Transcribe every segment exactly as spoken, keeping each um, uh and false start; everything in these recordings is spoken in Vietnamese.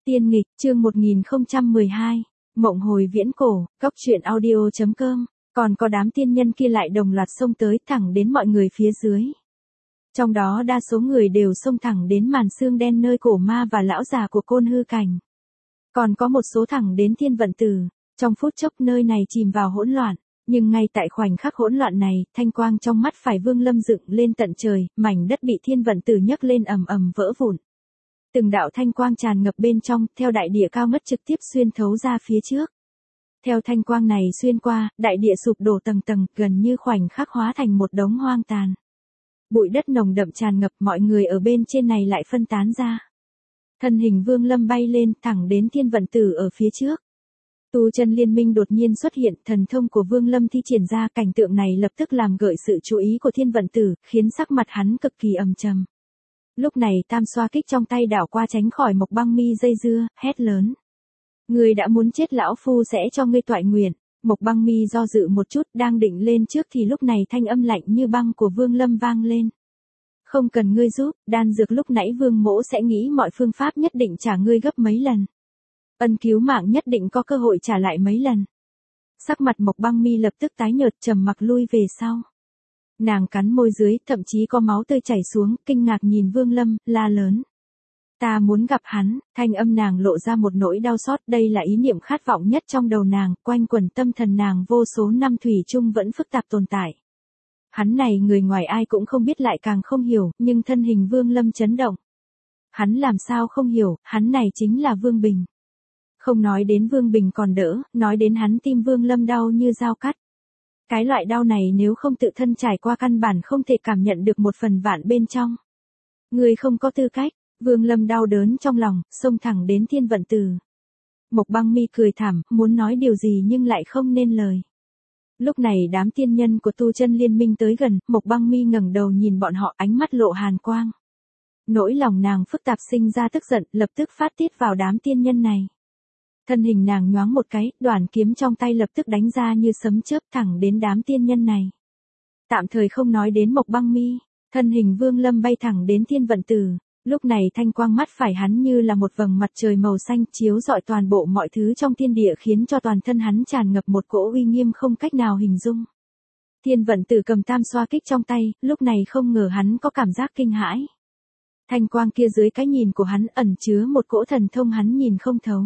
Tiên nghịch, chương một nghìn không trăm mười hai, Mộng hồi viễn cổ, góc truyện audio chấm com, còn có đám tiên nhân kia lại đồng loạt xông tới thẳng đến mọi người phía dưới. Trong đó đa số người đều xông thẳng đến màn xương đen nơi cổ ma và lão già của Côn Hư Cảnh. Còn có một số thẳng đến Thiên Vận Tử, trong phút chốc nơi này chìm vào hỗn loạn. Nhưng ngay tại khoảnh khắc hỗn loạn này, thanh quang trong mắt phải Vương Lâm dựng lên tận trời, mảnh đất bị Thiên Vận Tử nhấc lên ầm ầm vỡ vụn. Từng đạo thanh quang tràn ngập bên trong, theo đại địa cao ngất trực tiếp xuyên thấu ra phía trước. Theo thanh quang này xuyên qua, đại địa sụp đổ tầng tầng, gần như khoảnh khắc hóa thành một đống hoang tàn. Bụi đất nồng đậm tràn ngập, mọi người ở bên trên này lại phân tán ra. Thân hình Vương Lâm bay lên, thẳng đến Thiên Vận Tử ở phía trước. Tu chân liên minh đột nhiên xuất hiện, thần thông của Vương Lâm thi triển ra, cảnh tượng này lập tức làm gợi sự chú ý của Thiên Vận Tử, khiến sắc mặt hắn cực kỳ ầm trầm. Lúc này tam xoa kích trong tay đảo qua tránh khỏi Mộc Băng Mi dây dưa, hét lớn. Ngươi đã muốn chết, lão phu sẽ cho ngươi toại nguyện. Mộc Băng Mi do dự một chút, đang định lên trước thì lúc này thanh âm lạnh như băng của Vương Lâm vang lên. Không cần ngươi giúp, đan dược lúc nãy Vương mỗ sẽ nghĩ mọi phương pháp nhất định trả ngươi gấp mấy lần. Ân cứu mạng nhất định có cơ hội trả lại mấy lần. Sắc mặt Mộc Băng Mi lập tức tái nhợt, trầm mặc lui về sau. Nàng cắn môi dưới, thậm chí có máu tươi chảy xuống, kinh ngạc nhìn Vương Lâm, la lớn. Ta muốn gặp hắn, thanh âm nàng lộ ra một nỗi đau xót, đây là ý niệm khát vọng nhất trong đầu nàng, quanh quẩn tâm thần nàng vô số năm thủy chung vẫn phức tạp tồn tại. Hắn này người ngoài ai cũng không biết lại càng không hiểu, nhưng thân hình Vương Lâm chấn động. Hắn làm sao không hiểu, hắn này chính là Vương Bình. Không nói đến Vương Bình còn đỡ, nói đến hắn tim Vương Lâm đau như dao cắt. Cái loại đau này nếu không tự thân trải qua căn bản không thể cảm nhận được một phần vạn bên trong. Người không có tư cách, Vương Lâm đau đớn trong lòng, xông thẳng đến Thiên Vận Tử. Mộc Băng Mi cười thảm, muốn nói điều gì nhưng lại không nên lời. Lúc này đám tiên nhân của tu chân liên minh tới gần, Mộc Băng Mi ngẩng đầu nhìn bọn họ, ánh mắt lộ hàn quang. Nỗi lòng nàng phức tạp sinh ra tức giận, lập tức phát tiết vào đám tiên nhân này. Thân hình nàng nhoáng một cái, đoàn kiếm trong tay lập tức đánh ra như sấm chớp thẳng đến đám tiên nhân này. Tạm thời không nói đến Mộc Băng Mi, thân hình Vương Lâm bay thẳng đến Thiên Vận Tử. Lúc này thanh quang mắt phải hắn như là một vầng mặt trời màu xanh chiếu rọi toàn bộ mọi thứ trong thiên địa, khiến cho toàn thân hắn tràn ngập một cỗ uy nghiêm không cách nào hình dung. Thiên Vận Tử cầm tam xoa kích trong tay, lúc này không ngờ hắn có cảm giác kinh hãi. Thanh quang kia dưới cái nhìn của hắn ẩn chứa một cỗ thần thông hắn nhìn không thấu.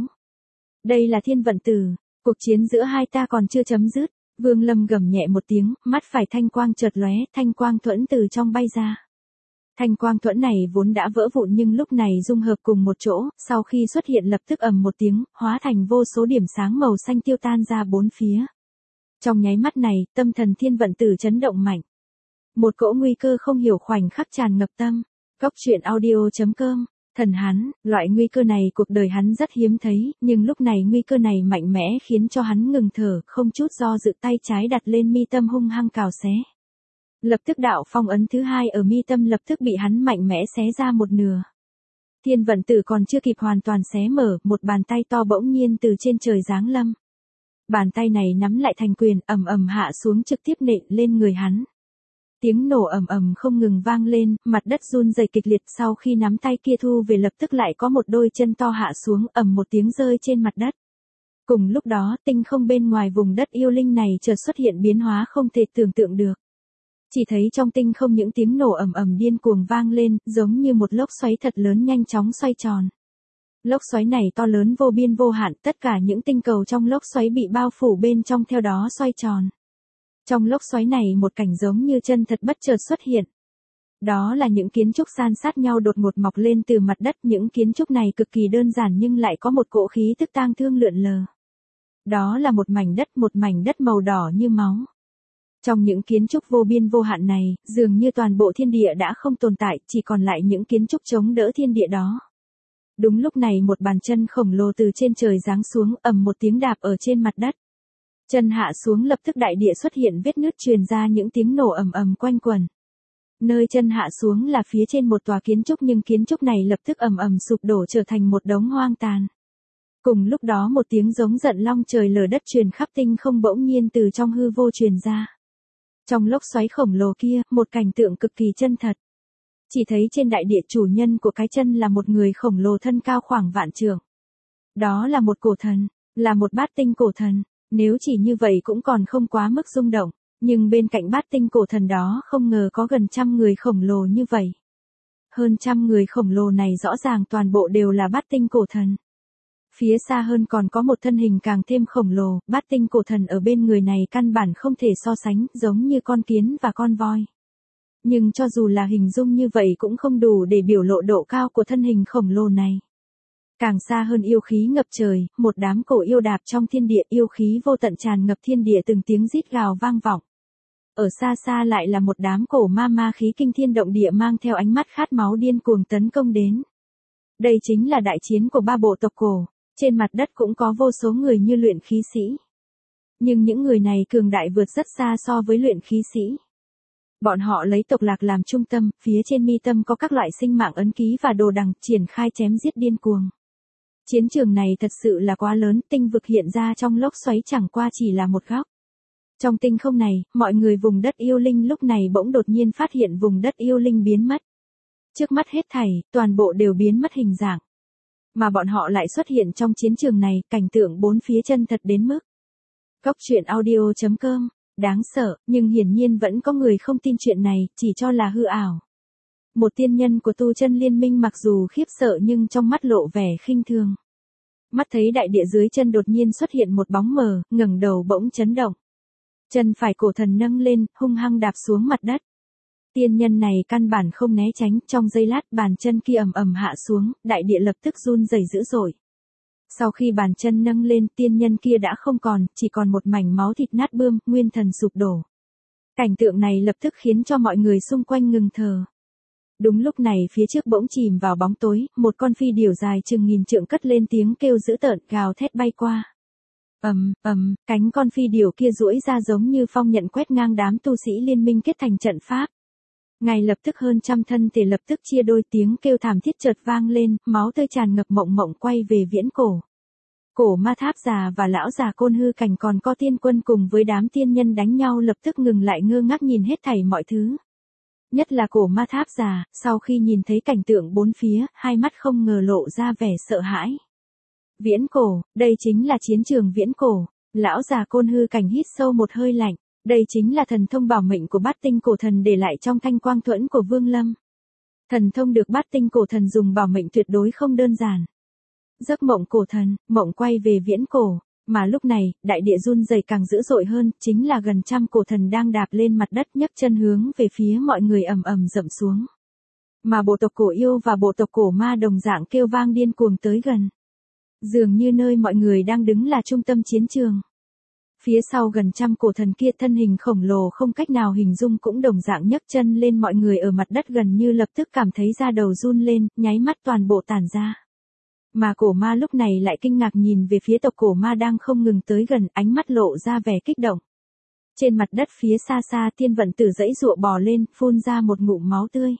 Đây là Thiên Vận Tử, cuộc chiến giữa hai ta còn chưa chấm dứt. Vương Lâm gầm nhẹ một tiếng, mắt phải thanh quang chợt lóe, thanh quang thuẫn từ trong bay ra. Thanh quang thuẫn này vốn đã vỡ vụn nhưng lúc này dung hợp cùng một chỗ, sau khi xuất hiện lập tức ầm một tiếng, hóa thành vô số điểm sáng màu xanh tiêu tan ra bốn phía. Trong nháy mắt này, tâm thần Thiên Vận Tử chấn động mạnh. Một cỗ nguy cơ không hiểu khoảnh khắc tràn ngập tâm. Góc truyện audio chấm com. Thần hắn, loại nguy cơ này cuộc đời hắn rất hiếm thấy, nhưng lúc này nguy cơ này mạnh mẽ khiến cho hắn ngừng thở, không chút do dự tay trái đặt lên mi tâm hung hăng cào xé. Lập tức đạo phong ấn thứ hai ở mi tâm lập tức bị hắn mạnh mẽ xé ra một nửa. Thiên Vận Tử còn chưa kịp hoàn toàn xé mở, một bàn tay to bỗng nhiên từ trên trời giáng lâm. Bàn tay này nắm lại thành quyền, ầm ầm hạ xuống trực tiếp nện lên người hắn. Tiếng nổ ầm ầm không ngừng vang lên, mặt đất run rẩy kịch liệt, sau khi nắm tay kia thu về lập tức lại có một đôi chân to hạ xuống, ầm một tiếng rơi trên mặt đất. Cùng lúc đó, tinh không bên ngoài vùng đất yêu linh này chợt xuất hiện biến hóa không thể tưởng tượng được. Chỉ thấy trong tinh không những tiếng nổ ầm ầm điên cuồng vang lên, giống như một lốc xoáy thật lớn nhanh chóng xoay tròn. Lốc xoáy này to lớn vô biên vô hạn, tất cả những tinh cầu trong lốc xoáy bị bao phủ bên trong theo đó xoay tròn. Trong lốc xoáy này một cảnh giống như chân thật bất chợt xuất hiện. Đó là những kiến trúc san sát nhau đột ngột mọc lên từ mặt đất, những kiến trúc này cực kỳ đơn giản nhưng lại có một cỗ khí tức tang thương lượn lờ. Đó là một mảnh đất, một mảnh đất màu đỏ như máu. Trong những kiến trúc vô biên vô hạn này, dường như toàn bộ thiên địa đã không tồn tại, chỉ còn lại những kiến trúc chống đỡ thiên địa đó. Đúng lúc này một bàn chân khổng lồ từ trên trời giáng xuống, ầm một tiếng đạp ở trên mặt đất. Chân hạ xuống lập tức đại địa xuất hiện vết nứt, truyền ra những tiếng nổ ầm ầm quanh quẩn. Nơi chân hạ xuống là phía trên một tòa kiến trúc nhưng kiến trúc này lập tức ầm ầm sụp đổ trở thành một đống hoang tàn. Cùng lúc đó một tiếng giống giận long trời lở đất truyền khắp tinh không bỗng nhiên từ trong hư vô truyền ra. Trong lốc xoáy khổng lồ kia, một cảnh tượng cực kỳ chân thật. Chỉ thấy trên đại địa chủ nhân của cái chân là một người khổng lồ thân cao khoảng vạn trượng. Đó là một cổ thần, là một bát tinh cổ thần. Nếu chỉ như vậy cũng còn không quá mức rung động, nhưng bên cạnh bát tinh cổ thần đó không ngờ có gần trăm người khổng lồ như vậy. Hơn trăm người khổng lồ này rõ ràng toàn bộ đều là bát tinh cổ thần. Phía xa hơn còn có một thân hình càng thêm khổng lồ, bát tinh cổ thần ở bên người này căn bản không thể so sánh, giống như con kiến và con voi. Nhưng cho dù là hình dung như vậy cũng không đủ để biểu lộ độ cao của thân hình khổng lồ này. Càng xa hơn yêu khí ngập trời, một đám cổ yêu đạp trong thiên địa, yêu khí vô tận tràn ngập thiên địa, từng tiếng rít gào vang vọng. Ở xa xa lại là một đám cổ ma ma khí kinh thiên động địa mang theo ánh mắt khát máu điên cuồng tấn công đến. Đây chính là đại chiến của ba bộ tộc cổ, trên mặt đất cũng có vô số người như luyện khí sĩ. Nhưng những người này cường đại vượt rất xa so với luyện khí sĩ. Bọn họ lấy tộc lạc làm trung tâm, phía trên mi tâm có các loại sinh mạng ấn ký và đồ đằng, triển khai chém giết điên cuồng. Chiến trường này thật sự là quá lớn, tinh vực hiện ra trong lốc xoáy chẳng qua chỉ là một góc. Trong tinh không này, mọi người vùng đất yêu linh lúc này bỗng đột nhiên phát hiện vùng đất yêu linh biến mất. Trước mắt hết thảy, toàn bộ đều biến mất hình dạng. Mà bọn họ lại xuất hiện trong chiến trường này, cảnh tượng bốn phía chân thật đến mức. Góc truyện audio chấm com, đáng sợ, nhưng hiển nhiên vẫn có người không tin chuyện này, chỉ cho là hư ảo. Một tiên nhân của tu chân liên minh mặc dù khiếp sợ nhưng trong mắt lộ vẻ khinh thường. Mắt thấy đại địa dưới chân đột nhiên xuất hiện một bóng mờ, ngẩng đầu bỗng chấn động. Chân phải cổ thần nâng lên, hung hăng đạp xuống mặt đất. Tiên nhân này căn bản không né tránh, trong giây lát bàn chân kia ầm ầm hạ xuống, đại địa lập tức run rẩy dữ dội. Sau khi bàn chân nâng lên, tiên nhân kia đã không còn, chỉ còn một mảnh máu thịt nát bươm, nguyên thần sụp đổ. Cảnh tượng này lập tức khiến cho mọi người xung quanh ngừng thở. Đúng lúc này phía trước bỗng chìm vào bóng tối, một con phi điểu dài chừng nghìn trượng cất lên tiếng kêu dữ tợn, gào thét bay qua. Ầm, ầm, cánh con phi điểu kia duỗi ra giống như phong nhận quét ngang đám tu sĩ liên minh kết thành trận pháp. Ngay lập tức hơn trăm thân thể lập tức chia đôi, tiếng kêu thảm thiết chợt vang lên, máu tươi tràn ngập, mộng mộng quay về viễn cổ. Cổ ma tháp già và lão già côn hư cảnh còn có tiên quân cùng với đám tiên nhân đánh nhau lập tức ngừng lại ngơ ngác nhìn hết thảy mọi thứ. Nhất là cổ ma tháp già, sau khi nhìn thấy cảnh tượng bốn phía, hai mắt không ngờ lộ ra vẻ sợ hãi. Viễn cổ, đây chính là chiến trường viễn cổ. Lão già côn hư cảnh hít sâu một hơi lạnh. Đây chính là thần thông bảo mệnh của bát tinh cổ thần để lại trong thanh quang thuẫn của Vương Lâm. Thần thông được bát tinh cổ thần dùng bảo mệnh tuyệt đối không đơn giản. Giấc mộng cổ thần, mộng quay về viễn cổ, mà lúc này, đại địa run rẩy càng dữ dội hơn, chính là gần trăm cổ thần đang đạp lên mặt đất nhấc chân hướng về phía mọi người ầm ầm dậm xuống. Mà bộ tộc cổ yêu và bộ tộc cổ ma đồng dạng kêu vang điên cuồng tới gần. Dường như nơi mọi người đang đứng là trung tâm chiến trường. Phía sau gần trăm cổ thần kia thân hình khổng lồ không cách nào hình dung cũng đồng dạng nhấc chân lên, mọi người ở mặt đất gần như lập tức cảm thấy da đầu run lên, nháy mắt toàn bộ tản ra. Mà cổ ma lúc này lại kinh ngạc nhìn về phía tộc cổ ma đang không ngừng tới gần, ánh mắt lộ ra vẻ kích động. Trên mặt đất phía xa xa Tiên Vận Tử giãy giụa bò lên, phun ra một ngụm máu tươi.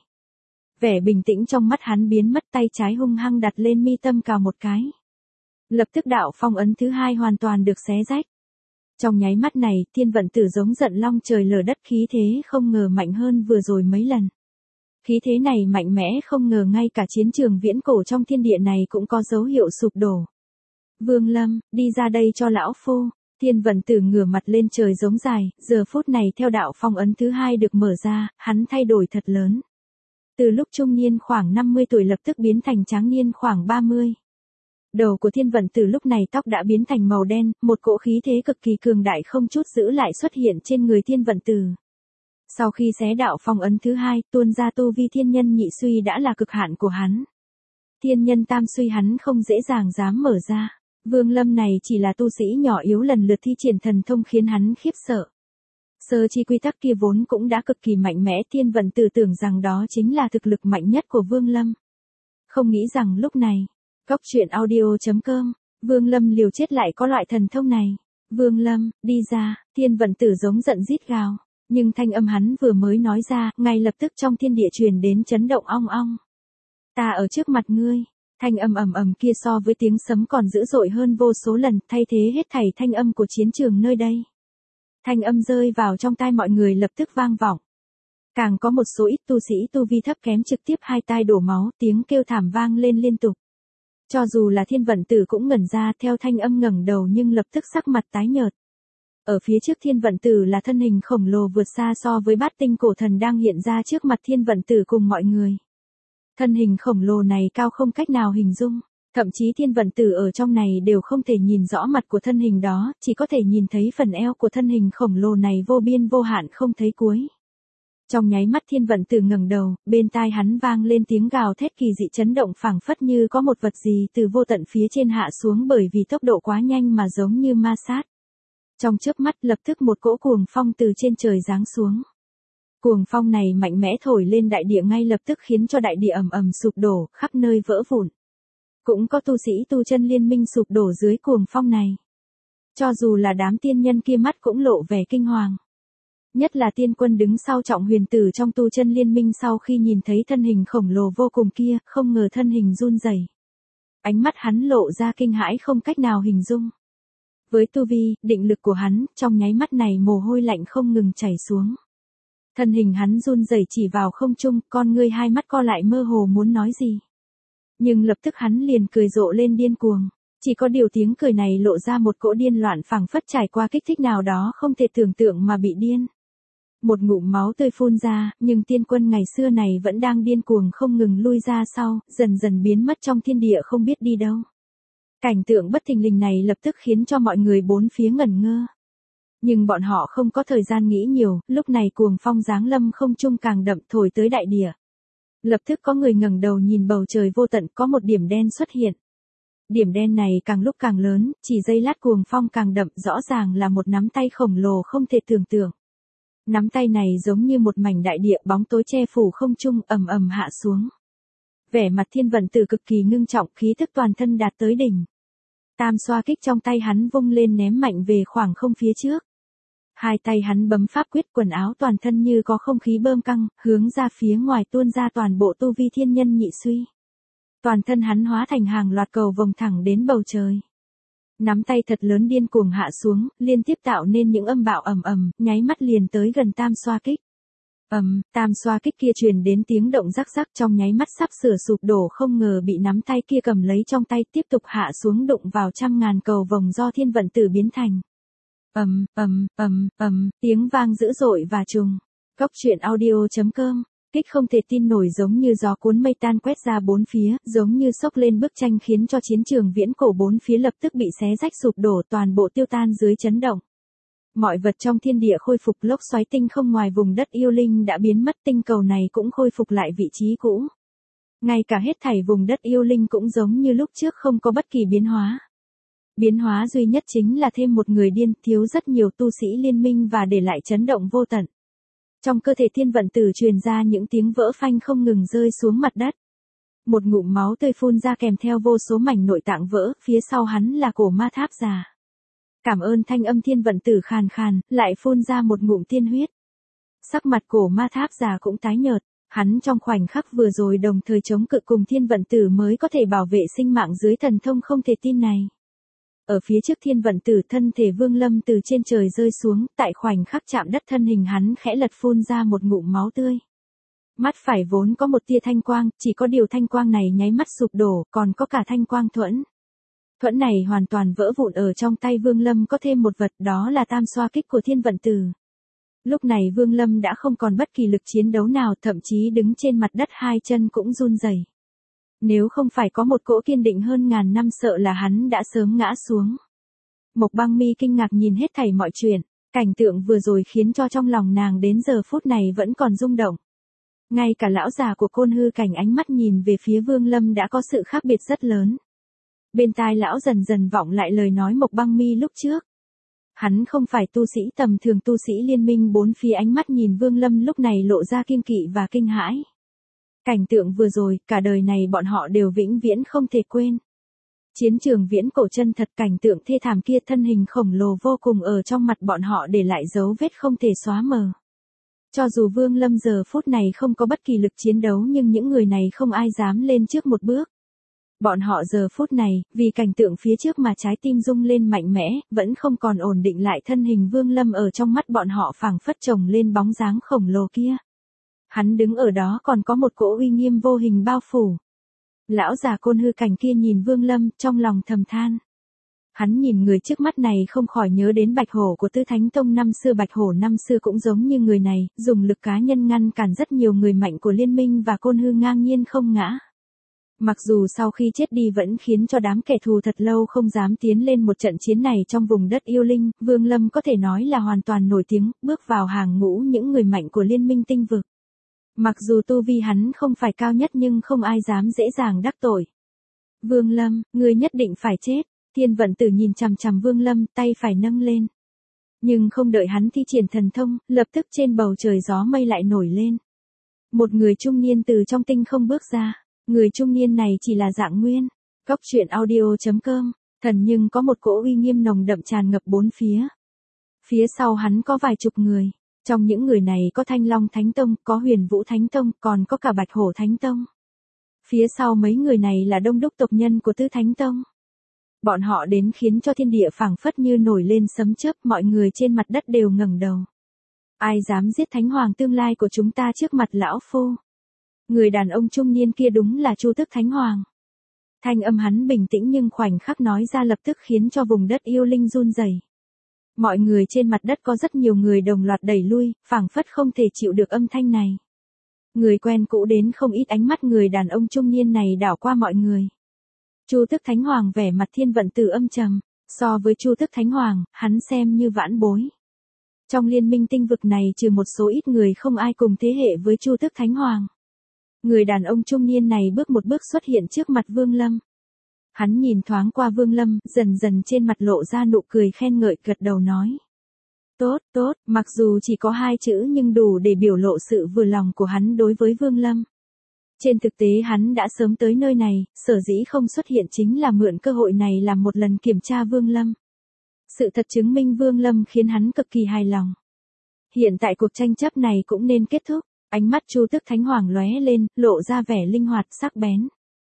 Vẻ bình tĩnh trong mắt hắn biến mất, tay trái hung hăng đặt lên mi tâm cào một cái. Lập tức đạo phong ấn thứ hai hoàn toàn được xé rách. Trong nháy mắt này, Tiên Vận Tử giống giận long trời lở đất, khí thế không ngờ mạnh hơn vừa rồi mấy lần. Khí thế này mạnh mẽ không ngờ ngay cả chiến trường viễn cổ trong thiên địa này cũng có dấu hiệu sụp đổ. Vương Lâm, đi ra đây cho lão phu. Tiên Vận Tử ngửa mặt lên trời giống dài, giờ phút này theo đạo phong ấn thứ hai được mở ra, hắn thay đổi thật lớn. Từ lúc trung niên khoảng năm mươi tuổi lập tức biến thành tráng niên khoảng ba mươi. Đầu của Thiên Vận Tử lúc này tóc đã biến thành màu đen, một cỗ khí thế cực kỳ cường đại không chút giữ lại xuất hiện trên người Thiên Vận Tử. Sau khi xé đạo phong ấn thứ hai, tuôn ra tu vi thiên nhân nhị suy đã là cực hạn của hắn. Thiên nhân tam suy hắn không dễ dàng dám mở ra. Vương Lâm này chỉ là tu sĩ nhỏ yếu lần lượt thi triển thần thông khiến hắn khiếp sợ. Sơ chi quy tắc kia vốn cũng đã cực kỳ mạnh mẽ, Thiên Vận Tử tưởng rằng đó chính là thực lực mạnh nhất của Vương Lâm. Không nghĩ rằng lúc này, Góc truyện audio chấm com, Vương Lâm liều chết lại có loại thần thông này. Vương Lâm, đi ra, Thiên Vận Tử giống giận rít gào. Nhưng thanh âm hắn vừa mới nói ra, ngay lập tức trong thiên địa truyền đến chấn động ong ong. Ta ở trước mặt ngươi, thanh âm ầm ầm kia so với tiếng sấm còn dữ dội hơn vô số lần, thay thế hết thảy thanh âm của chiến trường nơi đây. Thanh âm rơi vào trong tai mọi người lập tức vang vọng. Càng có một số ít tu sĩ tu vi thấp kém trực tiếp hai tai đổ máu, tiếng kêu thảm vang lên liên tục. Cho dù là Thiên Vận Tử cũng ngẩn ra theo thanh âm ngẩng đầu nhưng lập tức sắc mặt tái nhợt. Ở phía trước Thiên Vận Tử là thân hình khổng lồ vượt xa so với bát tinh cổ thần đang hiện ra trước mặt Thiên Vận Tử cùng mọi người. Thân hình khổng lồ này cao không cách nào hình dung, thậm chí Thiên Vận Tử ở trong này đều không thể nhìn rõ mặt của thân hình đó, chỉ có thể nhìn thấy phần eo của thân hình khổng lồ này vô biên vô hạn không thấy cuối. Trong nháy mắt Thiên Vận Tử ngẩng đầu, bên tai hắn vang lên tiếng gào thét kỳ dị chấn động phảng phất như có một vật gì từ vô tận phía trên hạ xuống bởi vì tốc độ quá nhanh mà giống như ma sát. Trong chớp mắt lập tức một cỗ cuồng phong từ trên trời giáng xuống. Cuồng phong này mạnh mẽ thổi lên đại địa ngay lập tức khiến cho đại địa ầm ầm sụp đổ, khắp nơi vỡ vụn. Cũng có tu sĩ tu chân liên minh sụp đổ dưới cuồng phong này. Cho dù là đám tiên nhân kia mắt cũng lộ vẻ kinh hoàng. Nhất là tiên quân đứng sau Trọng Huyền Tử trong tu chân liên minh sau khi nhìn thấy thân hình khổng lồ vô cùng kia, không ngờ thân hình run rẩy. Ánh mắt hắn lộ ra kinh hãi không cách nào hình dung. Với tu vi, định lực của hắn, trong nháy mắt này mồ hôi lạnh không ngừng chảy xuống. Thân hình hắn run rẩy chỉ vào không trung, con ngươi hai mắt co lại mơ hồ muốn nói gì. Nhưng lập tức hắn liền cười rộ lên điên cuồng. Chỉ có điều tiếng cười này lộ ra một cỗ điên loạn phảng phất trải qua kích thích nào đó không thể tưởng tượng mà bị điên. Một ngụm máu tươi phun ra, nhưng tiên quân ngày xưa này vẫn đang điên cuồng không ngừng lui ra sau, dần dần biến mất trong thiên địa không biết đi đâu. Cảnh tượng bất thình lình này lập tức khiến cho mọi người bốn phía ngẩn ngơ. Nhưng bọn họ không có thời gian nghĩ nhiều, lúc này cuồng phong giáng lâm không trung càng đậm thổi tới đại địa. Lập tức có người ngẩng đầu nhìn bầu trời vô tận, có một điểm đen xuất hiện. Điểm đen này càng lúc càng lớn, chỉ giây lát cuồng phong càng đậm, rõ ràng là một nắm tay khổng lồ không thể tưởng tượng. Nắm tay này giống như một mảnh đại địa bóng tối che phủ không trung ầm ầm hạ xuống. Vẻ mặt Thiên Vận Tử cực kỳ ngưng trọng, khí thức toàn thân đạt tới đỉnh. Tam xoa kích trong tay hắn vung lên ném mạnh về khoảng không phía trước. Hai tay hắn bấm pháp quyết, quần áo toàn thân như có không khí bơm căng, hướng ra phía ngoài tuôn ra toàn bộ tu vi thiên nhân nhị suy. Toàn thân hắn hóa thành hàng loạt cầu vồng thẳng đến bầu trời. Nắm tay thật lớn điên cuồng hạ xuống, liên tiếp tạo nên những âm bạo ầm ầm, nháy mắt liền tới gần tam xoa kích. Ầm, tam xoa kích kia truyền đến tiếng động rắc rắc trong nháy mắt sắp sửa sụp đổ không ngờ bị nắm tay kia cầm lấy trong tay tiếp tục hạ xuống đụng vào trăm ngàn cầu vồng do Thiên Vận Tử biến thành. Ầm, ầm, ầm, ầm, tiếng vang dữ dội và trùng. Cốc truyện audio chấm com. Kích không thể tin nổi giống như gió cuốn mây tan quét ra bốn phía, giống như xốc lên bức tranh khiến cho chiến trường viễn cổ bốn phía lập tức bị xé rách sụp đổ toàn bộ tiêu tan dưới chấn động. Mọi vật trong thiên địa khôi phục, lốc xoáy tinh không ngoài vùng đất yêu linh đã biến mất, tinh cầu này cũng khôi phục lại vị trí cũ. Ngay cả hết thảy vùng đất yêu linh cũng giống như lúc trước không có bất kỳ biến hóa. Biến hóa duy nhất chính là thêm một người điên, thiếu rất nhiều tu sĩ liên minh và để lại chấn động vô tận. Trong cơ thể Thiên Vận Tử truyền ra những tiếng vỡ phanh không ngừng rơi xuống mặt đất. Một ngụm máu tươi phun ra kèm theo vô số mảnh nội tạng vỡ, phía sau hắn là cổ ma tháp già. Cảm ơn thanh âm Thiên Vận Tử khàn khàn, lại phun ra một ngụm tiên huyết. Sắc mặt cổ ma tháp già cũng tái nhợt, hắn trong khoảnh khắc vừa rồi đồng thời chống cự cùng Thiên Vận Tử mới có thể bảo vệ sinh mạng dưới thần thông không thể tin này. Ở phía trước Thiên Vận Tử thân thể Vương Lâm từ trên trời rơi xuống, tại khoảnh khắc chạm đất thân hình hắn khẽ lật phun ra một ngụm máu tươi. Mắt phải vốn có một tia thanh quang, chỉ có điều thanh quang này nháy mắt sụp đổ, còn có cả thanh quang thuẫn. Thuẫn này hoàn toàn vỡ vụn ở trong tay Vương Lâm có thêm một vật đó là tam xoa kích của Thiên Vận Tử. Lúc này Vương Lâm đã không còn bất kỳ lực chiến đấu nào, thậm chí đứng trên mặt đất hai chân cũng run rẩy. Nếu không phải có một cỗ kiên định hơn ngàn năm sợ là hắn đã sớm ngã xuống. Mộc Băng Mi kinh ngạc nhìn hết thảy mọi chuyện, cảnh tượng vừa rồi khiến cho trong lòng nàng đến giờ phút này vẫn còn rung động. Ngay cả lão già của Côn Hư Cảnh ánh mắt nhìn về phía Vương Lâm đã có sự khác biệt rất lớn. Bên tai lão dần dần vọng lại lời nói Mộc Băng Mi lúc trước. Hắn không phải tu sĩ tầm thường, tu sĩ liên minh bốn phía ánh mắt nhìn Vương Lâm lúc này lộ ra kiêng kỵ và kinh hãi. Cảnh tượng vừa rồi, cả đời này bọn họ đều vĩnh viễn không thể quên. Chiến trường viễn cổ chân thật, cảnh tượng thê thảm kia, thân hình khổng lồ vô cùng ở trong mặt bọn họ để lại dấu vết không thể xóa mờ. Cho dù Vương Lâm giờ phút này không có bất kỳ lực chiến đấu nhưng những người này không ai dám lên trước một bước. Bọn họ giờ phút này, vì cảnh tượng phía trước mà trái tim rung lên mạnh mẽ, vẫn không còn ổn định lại, thân hình Vương Lâm ở trong mắt bọn họ phảng phất chồng lên bóng dáng khổng lồ kia. Hắn đứng ở đó còn có một cỗ uy nghiêm vô hình bao phủ. Lão già Côn Hư Cảnh kia nhìn Vương Lâm, trong lòng thầm than. Hắn nhìn người trước mắt này không khỏi nhớ đến Bạch Hổ của Tứ Thánh Tông năm xưa. Bạch Hổ năm xưa cũng giống như người này, dùng lực cá nhân ngăn cản rất nhiều người mạnh của liên minh và Côn Hư ngang nhiên không ngã. Mặc dù sau khi chết đi vẫn khiến cho đám kẻ thù thật lâu không dám tiến lên một trận chiến này trong vùng đất yêu linh, Vương Lâm có thể nói là hoàn toàn nổi tiếng, bước vào hàng ngũ những người mạnh của liên minh tinh vực. Mặc dù tu vi hắn không phải cao nhất nhưng không ai dám dễ dàng đắc tội. Vương Lâm, ngươi nhất định phải chết. Thiên Vận Tử nhìn chằm chằm Vương Lâm, tay phải nâng lên. Nhưng không đợi hắn thi triển thần thông, lập tức trên bầu trời gió mây lại nổi lên. Một người trung niên từ trong tinh không bước ra. Người trung niên này chỉ là Dạng Nguyên. Cốc truyện audio chấm com. Thần nhưng có một cỗ uy nghiêm nồng đậm tràn ngập bốn phía. Phía sau hắn có vài chục người. Trong những người này có Thanh Long Thánh Tông, có Huyền Vũ Thánh Tông, còn có cả Bạch Hổ Thánh Tông. Phía sau mấy người này là đông đúc tộc nhân của Tứ Thánh Tông. Bọn họ đến khiến cho thiên địa phảng phất như nổi lên sấm chớp, mọi người trên mặt đất đều ngẩng đầu. Ai dám giết Thánh Hoàng tương lai của chúng ta trước mặt lão phu? Người đàn ông trung niên kia đúng là Chu Tước Thánh Hoàng. Thanh âm hắn bình tĩnh nhưng khoảnh khắc nói ra lập tức khiến cho vùng đất yêu linh run rẩy. Mọi người trên mặt đất có rất nhiều người đồng loạt đẩy lui, phảng phất không thể chịu được âm thanh này. Người quen cũ đến không ít, ánh mắt người đàn ông trung niên này đảo qua mọi người. Chu Tước Thánh Hoàng vẻ mặt Thiên Vận Tử âm trầm, so với Chu Tước Thánh Hoàng, hắn xem như vãn bối. Trong liên minh tinh vực này trừ một số ít người không ai cùng thế hệ với Chu Tước Thánh Hoàng. Người đàn ông trung niên này bước một bước xuất hiện trước mặt Vương Lâm. Hắn nhìn thoáng qua Vương Lâm, dần dần trên mặt lộ ra nụ cười khen ngợi, gật đầu nói. Tốt, tốt, mặc dù chỉ có hai chữ nhưng đủ để biểu lộ sự vừa lòng của hắn đối với Vương Lâm. Trên thực tế hắn đã sớm tới nơi này, sở dĩ không xuất hiện chính là mượn cơ hội này làm một lần kiểm tra Vương Lâm. Sự thật chứng minh Vương Lâm khiến hắn cực kỳ hài lòng. Hiện tại cuộc tranh chấp này cũng nên kết thúc, ánh mắt Chu Tước Thánh Hoàng lóe lên, lộ ra vẻ linh hoạt sắc bén.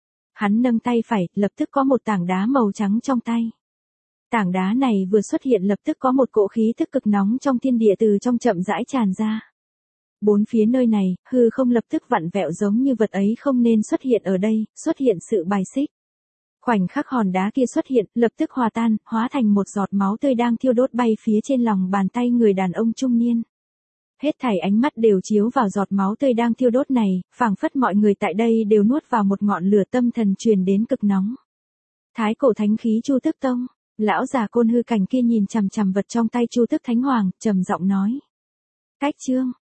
Hắn nâng tay phải, lập tức có một tảng đá màu trắng trong tay. Tảng đá này vừa xuất hiện lập tức có một cỗ khí tức cực nóng trong thiên địa từ trong chậm rãi tràn ra. Bốn phía nơi này, hư không lập tức vặn vẹo giống như vật ấy không nên xuất hiện ở đây, xuất hiện sự bài xích. Khoảnh khắc hòn đá kia xuất hiện, lập tức hòa tan, hóa thành một giọt máu tươi đang thiêu đốt bay phía trên lòng bàn tay người đàn ông trung niên. Hết thảy ánh mắt đều chiếu vào giọt máu tươi đang thiêu đốt này, phảng phất mọi người tại đây đều nuốt vào một ngọn lửa tâm thần truyền đến cực nóng. Thái cổ thánh khí Chu Tước Tông, lão già Côn Hư Cảnh kia nhìn chằm chằm vật trong tay Chu Tước Thánh Hoàng, trầm giọng nói. Cách chương,